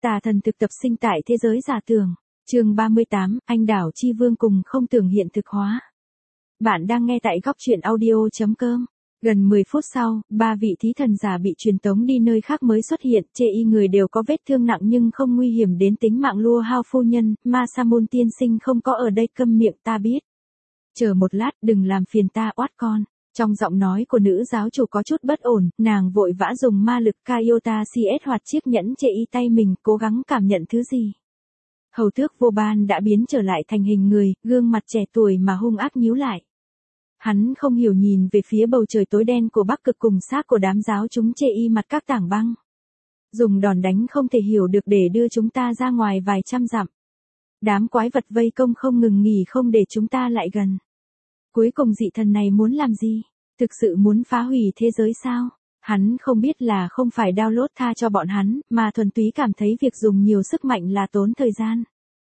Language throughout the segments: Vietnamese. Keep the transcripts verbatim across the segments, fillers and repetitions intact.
Tà thần thực tập sinh tại thế giới giả tưởng. Chương ba mươi tám, anh đảo chi vương cùng không tưởng hiện thực hóa. Bạn đang nghe tại góc truyện audio chấm com. Gần mười phút sau, ba vị thí thần giả bị truyền tống đi nơi khác mới xuất hiện, chê y người đều có vết thương nặng nhưng không nguy hiểm đến tính mạng. Lua Hao phu nhân, Masamune tiên sinh không có ở đây, câm miệng, ta biết. Chờ một lát, đừng làm phiền ta, oát con. Trong giọng nói của nữ giáo chủ có chút bất ổn, nàng vội vã dùng ma lực Kaiota xê ét hoạt chiếc nhẫn chê y tay mình, cố gắng cảm nhận thứ gì. Hầu tước vô ban đã biến trở lại thành hình người, gương mặt trẻ tuổi mà hung ác nhíu lại. Hắn không hiểu nhìn về phía bầu trời tối đen của Bắc Cực cùng xác của đám giáo chúng chê y mặt các tảng băng. Dùng đòn đánh không thể hiểu được để đưa chúng ta ra ngoài vài trăm dặm. Đám quái vật vây công không ngừng nghỉ không để chúng ta lại gần. Cuối cùng dị thần này muốn làm gì? Thực sự muốn phá hủy thế giới sao? Hắn không biết là không phải download tha cho bọn hắn, mà thuần túy cảm thấy việc dùng nhiều sức mạnh là tốn thời gian.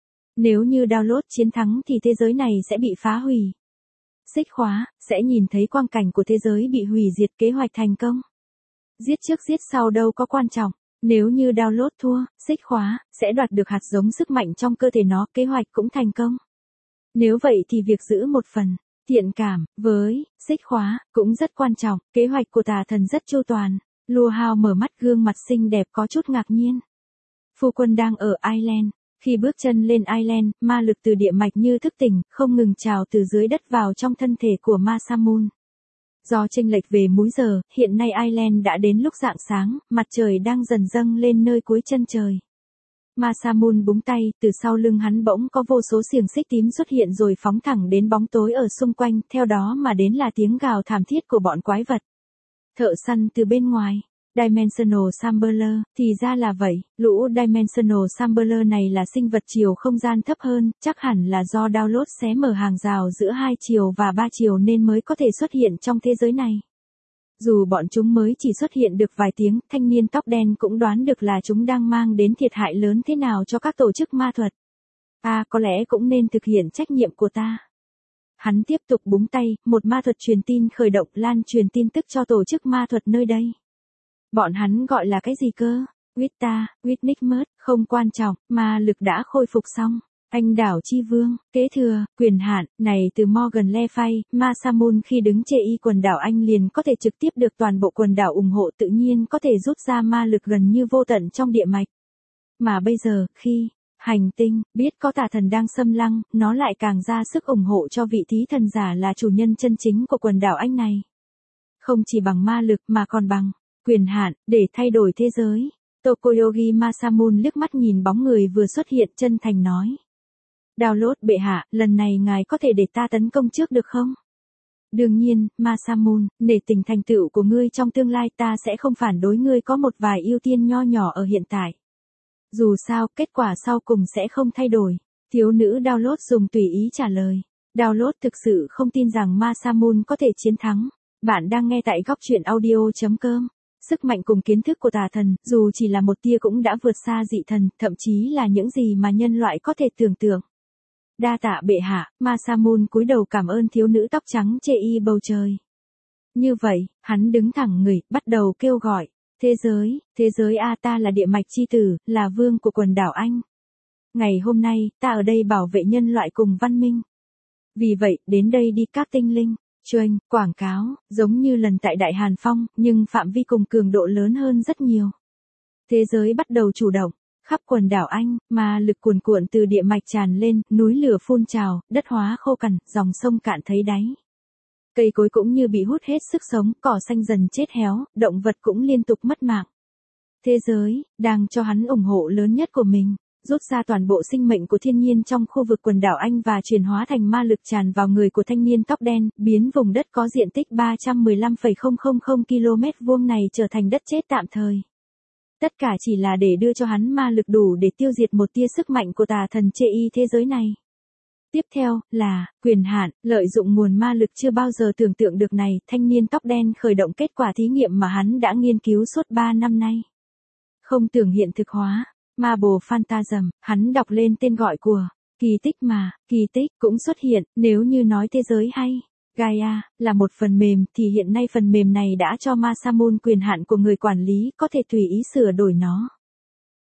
Nếu như download chiến thắng thì thế giới này sẽ bị phá hủy. Xích khóa, sẽ nhìn thấy quang cảnh của thế giới bị hủy diệt, kế hoạch thành công. Giết trước giết sau đâu có quan trọng. Nếu như download thua, xích khóa, sẽ đoạt được hạt giống sức mạnh trong cơ thể nó, kế hoạch cũng thành công. Nếu vậy thì việc giữ một phần thiện cảm với xích khóa cũng rất quan trọng, kế hoạch của tà thần rất chu toàn. Lua Hao mở mắt, gương mặt xinh đẹp có chút ngạc nhiên. Phu quân đang ở Island. Khi bước chân lên Island, ma lực từ địa mạch như thức tỉnh, không ngừng trào từ dưới đất vào trong thân thể của Masamune. Do chênh lệch về múi giờ, hiện nay Island đã đến lúc rạng sáng, mặt trời đang dần dâng lên nơi cuối chân trời. Masamune búng tay, từ sau lưng hắn bỗng có vô số xiềng xích tím xuất hiện rồi phóng thẳng đến bóng tối ở xung quanh, theo đó mà đến là tiếng gào thảm thiết của bọn quái vật. Thợ săn từ bên ngoài. Dimensional Shambler, thì ra là vậy, lũ Dimensional Shambler này là sinh vật chiều không gian thấp hơn, chắc hẳn là do download xé mở hàng rào giữa hai chiều và ba chiều nên mới có thể xuất hiện trong thế giới này. Dù bọn chúng mới chỉ xuất hiện được vài tiếng, thanh niên tóc đen cũng đoán được là chúng đang mang đến thiệt hại lớn thế nào cho các tổ chức ma thuật. À, có lẽ cũng nên thực hiện trách nhiệm của ta. Hắn tiếp tục búng tay, một ma thuật truyền tin khởi động, lan truyền tin tức cho tổ chức ma thuật nơi đây. Bọn hắn gọi là cái gì cơ? Witta, Witnickmert, không quan trọng, ma lực đã khôi phục xong. Anh đảo chi vương, kế thừa, quyền hạn, này từ Morgan Le Fay, Masamune khi đứng chê y quần đảo Anh liền có thể trực tiếp được toàn bộ quần đảo ủng hộ, tự nhiên có thể rút ra ma lực gần như vô tận trong địa mạch. Mà bây giờ, khi hành tinh biết có tà thần đang xâm lăng, nó lại càng ra sức ủng hộ cho vị thí thần giả là chủ nhân chân chính của quần đảo Anh này. Không chỉ bằng ma lực mà còn bằng quyền hạn, để thay đổi thế giới. Tokoyogi Masamune liếc mắt nhìn bóng người vừa xuất hiện, chân thành nói. Download bệ hạ, lần này ngài có thể để ta tấn công trước được không? Đương nhiên, Masamune, nể tình thành tựu của ngươi trong tương lai, ta sẽ không phản đối ngươi có một vài ưu tiên nho nhỏ ở hiện tại. Dù sao, kết quả sau cùng sẽ không thay đổi. Thiếu nữ Download dùng tùy ý trả lời. Download thực sự không tin rằng Masamune có thể chiến thắng. Bạn đang nghe tại góc truyện audio chấm com. Sức mạnh cùng kiến thức của tà thần, dù chỉ là một tia cũng đã vượt xa dị thần, thậm chí là những gì mà nhân loại có thể tưởng tượng. Đa tạ bệ hạ, Masamune cúi đầu cảm ơn thiếu nữ tóc trắng chê y bầu trời. Như vậy, hắn đứng thẳng người, bắt đầu kêu gọi. Thế giới, thế giới a, ta là địa mạch chi tử, là vương của quần đảo Anh. Ngày hôm nay, ta ở đây bảo vệ nhân loại cùng văn minh. Vì vậy, đến đây đi các tinh linh. Chuyên, quảng cáo, giống như lần tại Đại Hàn Phong, nhưng phạm vi cùng cường độ lớn hơn rất nhiều. Thế giới bắt đầu chủ động, khắp quần đảo Anh, mà lực cuồn cuộn từ địa mạch tràn lên, núi lửa phun trào, đất hóa khô cằn, dòng sông cạn thấy đáy. Cây cối cũng như bị hút hết sức sống, cỏ xanh dần chết héo, động vật cũng liên tục mất mạng. Thế giới, đang cho hắn ủng hộ lớn nhất của mình. Rút ra toàn bộ sinh mệnh của thiên nhiên trong khu vực quần đảo Anh và chuyển hóa thành ma lực tràn vào người của thanh niên tóc đen, biến vùng đất có diện tích ba trăm mười lăm phẩy không không không ki lô mét vuông này trở thành đất chết tạm thời. Tất cả chỉ là để đưa cho hắn ma lực đủ để tiêu diệt một tia sức mạnh của tà thần chê y thế giới này. Tiếp theo, là, quyền hạn, lợi dụng nguồn ma lực chưa bao giờ tưởng tượng được này, thanh niên tóc đen khởi động kết quả thí nghiệm mà hắn đã nghiên cứu suốt ba năm nay. Không tưởng hiện thực hóa. Marble Phantasm, hắn đọc lên tên gọi của kỳ tích mà, kỳ tích cũng xuất hiện, nếu như nói thế giới hay. Gaia, là một phần mềm thì hiện nay phần mềm này đã cho Masamune quyền hạn của người quản lý, có thể tùy ý sửa đổi nó.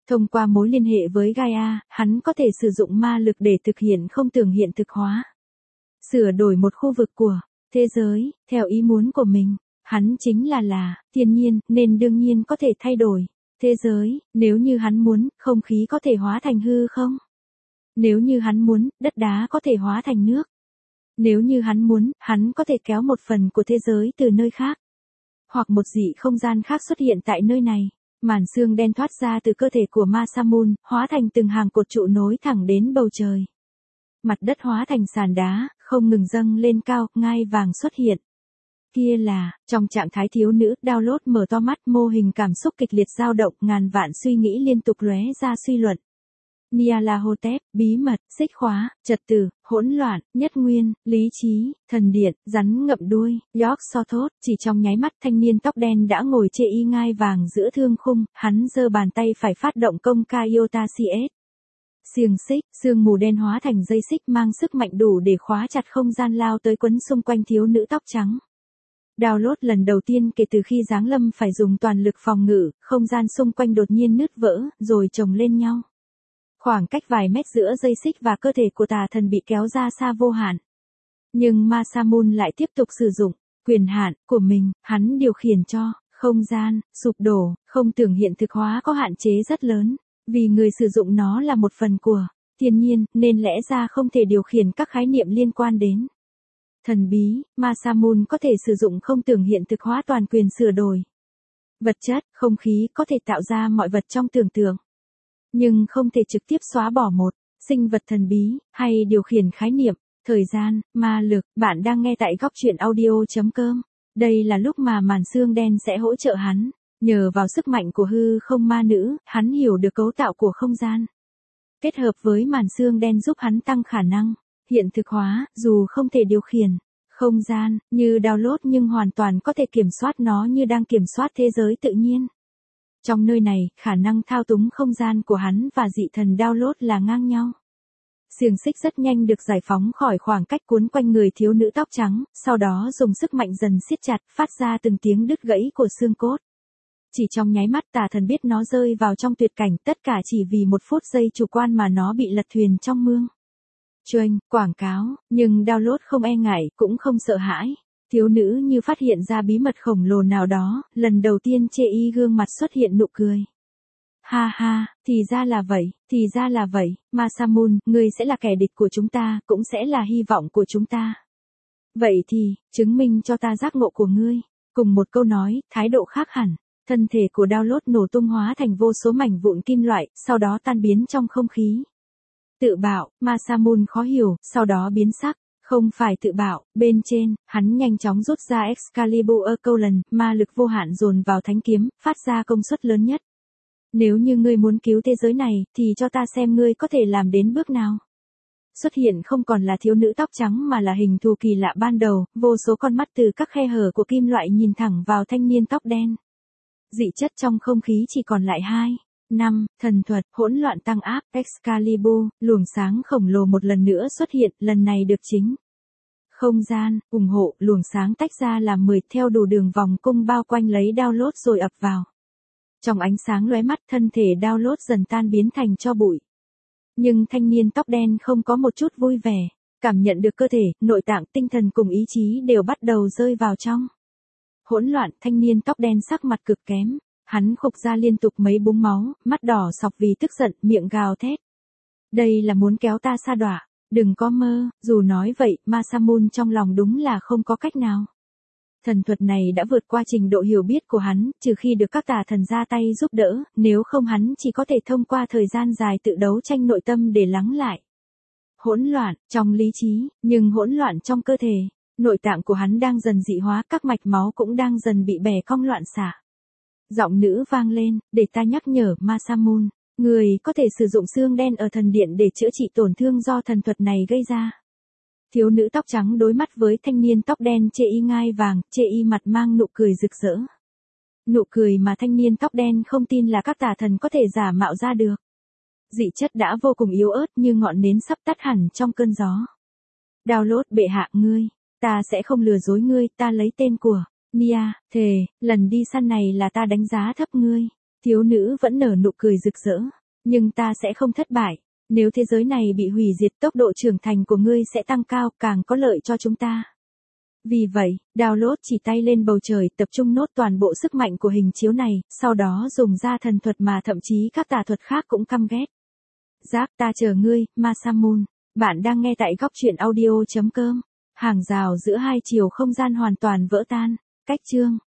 Thông qua mối liên hệ với Gaia, hắn có thể sử dụng ma lực để thực hiện không tưởng hiện thực hóa. Sửa đổi một khu vực của thế giới, theo ý muốn của mình. Hắn chính là là, thiên nhiên, nên đương nhiên có thể thay đổi. Thế giới, nếu như hắn muốn, không khí có thể hóa thành hư không? Nếu như hắn muốn, đất đá có thể hóa thành nước. Nếu như hắn muốn, hắn có thể kéo một phần của thế giới từ nơi khác. Hoặc một dị không gian khác xuất hiện tại nơi này. Màn sương đen thoát ra từ cơ thể của Masamune, hóa thành từng hàng cột trụ nối thẳng đến bầu trời. Mặt đất hóa thành sàn đá, không ngừng dâng lên cao, ngai vàng xuất hiện. Kia là, trong trạng thái thiếu nữ, download mở to mắt, mô hình cảm xúc kịch liệt dao động, ngàn vạn suy nghĩ liên tục lóe ra suy luận. Nyarlathotep, bí mật, xích khóa, trật tự, hỗn loạn, nhất nguyên, lý trí, thần điện, rắn ngậm đuôi, York Sothot, chỉ trong nháy mắt thanh niên tóc đen đã ngồi chê y ngai vàng giữa thương khung, hắn giơ bàn tay phải phát động công ca Iota xê ét. Xiềng xích, sương mù đen hóa thành dây xích mang sức mạnh đủ để khóa chặt không gian lao tới quấn xung quanh thiếu nữ tóc trắng. Download lần đầu tiên kể từ khi giáng lâm phải dùng toàn lực phòng ngự, không gian xung quanh đột nhiên nứt vỡ, rồi chồng lên nhau. Khoảng cách vài mét giữa dây xích và cơ thể của tà thần bị kéo ra xa vô hạn. Nhưng Masamune lại tiếp tục sử dụng quyền hạn của mình, hắn điều khiển cho không gian sụp đổ, không tưởng hiện thực hóa có hạn chế rất lớn, vì người sử dụng nó là một phần của thiên nhiên, nên lẽ ra không thể điều khiển các khái niệm liên quan đến thần bí. Masamune có thể sử dụng không tưởng hiện thực hóa toàn quyền sửa đổi vật chất, không khí, có thể tạo ra mọi vật trong tưởng tượng. Nhưng không thể trực tiếp xóa bỏ một sinh vật thần bí, hay điều khiển khái niệm, thời gian, ma lực. Bạn đang nghe tại góc truyện audio chấm com. Đây là lúc mà màn sương đen sẽ hỗ trợ hắn. Nhờ vào sức mạnh của hư không ma nữ, hắn hiểu được cấu tạo của không gian. Kết hợp với màn sương đen giúp hắn tăng khả năng hiện thực hóa, dù không thể điều khiển không gian như download nhưng hoàn toàn có thể kiểm soát nó như đang kiểm soát thế giới tự nhiên. Trong nơi này, khả năng thao túng không gian của hắn và dị thần download là ngang nhau. Xiềng xích rất nhanh được giải phóng khỏi khoảng cách cuốn quanh người thiếu nữ tóc trắng, sau đó dùng sức mạnh dần siết chặt, phát ra từng tiếng đứt gãy của xương cốt. Chỉ trong nháy mắt tà thần biết nó rơi vào trong tuyệt cảnh, tất cả chỉ vì một phút giây chủ quan mà nó bị lật thuyền trong mương. Chuông, quảng cáo, nhưng download không e ngại, cũng không sợ hãi. Thiếu nữ như phát hiện ra bí mật khổng lồ nào đó, lần đầu tiên chê y gương mặt xuất hiện nụ cười. Ha ha, thì ra là vậy, thì ra là vậy, Masamune, ngươi sẽ là kẻ địch của chúng ta, cũng sẽ là hy vọng của chúng ta. Vậy thì, chứng minh cho ta giác ngộ của ngươi. Cùng một câu nói, thái độ khác hẳn, thân thể của download nổ tung hóa thành vô số mảnh vụn kim loại, sau đó tan biến trong không khí. Tự bạo, Masamune khó hiểu, sau đó biến sắc. Không phải tự bạo, bên trên, hắn nhanh chóng rút ra Excalibur Colon, ma lực vô hạn dồn vào thánh kiếm, phát ra công suất lớn nhất. Nếu như ngươi muốn cứu thế giới này, thì cho ta xem ngươi có thể làm đến bước nào. Xuất hiện không còn là thiếu nữ tóc trắng mà là hình thù kỳ lạ ban đầu, vô số con mắt từ các khe hở của kim loại nhìn thẳng vào thanh niên tóc đen. Dị chất trong không khí chỉ còn lại hai. năm. Thần thuật, hỗn loạn tăng áp, Excalibur, luồng sáng khổng lồ một lần nữa xuất hiện, lần này được chính không gian ủng hộ, luồng sáng tách ra làm mười theo đủ đường vòng cung bao quanh lấy download rồi ập vào. Trong ánh sáng lóe mắt, thân thể download dần tan biến thành tro bụi. Nhưng thanh niên tóc đen không có một chút vui vẻ, cảm nhận được cơ thể, nội tạng, tinh thần cùng ý chí đều bắt đầu rơi vào trong hỗn loạn. Thanh niên tóc đen sắc mặt cực kém, hắn khục ra liên tục mấy búng máu, mắt đỏ sọc vì tức giận, miệng gào thét. Đây là muốn kéo ta sa đọa. Đừng có mơ, dù nói vậy, Masamune trong lòng đúng là không có cách nào. Thần thuật này đã vượt qua trình độ hiểu biết của hắn, trừ khi được các tà thần ra tay giúp đỡ, nếu không hắn chỉ có thể thông qua thời gian dài tự đấu tranh nội tâm để lắng lại. Hỗn loạn, trong lý trí, nhưng hỗn loạn trong cơ thể, nội tạng của hắn đang dần dị hóa, các mạch máu cũng đang dần bị bẻ cong loạn xạ. Giọng nữ vang lên, để ta nhắc nhở, Masamune. Người có thể sử dụng xương đen ở thần điện để chữa trị tổn thương do thần thuật này gây ra. Thiếu nữ tóc trắng đối mắt với thanh niên tóc đen chê y ngai vàng, chê y mặt mang nụ cười rực rỡ. Nụ cười mà thanh niên tóc đen không tin là các tà thần có thể giả mạo ra được. Dị chất đã vô cùng yếu ớt như ngọn nến sắp tắt hẳn trong cơn gió. Download bệ hạ ngươi, ta sẽ không lừa dối ngươi, ta lấy tên của Nia, thề, lần đi săn này là ta đánh giá thấp ngươi. Thiếu nữ vẫn nở nụ cười rực rỡ. Nhưng ta sẽ không thất bại. Nếu thế giới này bị hủy diệt, tốc độ trưởng thành của ngươi sẽ tăng cao, càng có lợi cho chúng ta. Vì vậy, download chỉ tay lên bầu trời, tập trung nốt toàn bộ sức mạnh của hình chiếu này, sau đó dùng ra thần thuật mà thậm chí các tà thuật khác cũng căm ghét. Giác, ta chờ ngươi, Masamune. Bạn đang nghe tại góc truyện audio chấm com. Hàng rào giữa hai chiều không gian hoàn toàn vỡ tan. Cách chương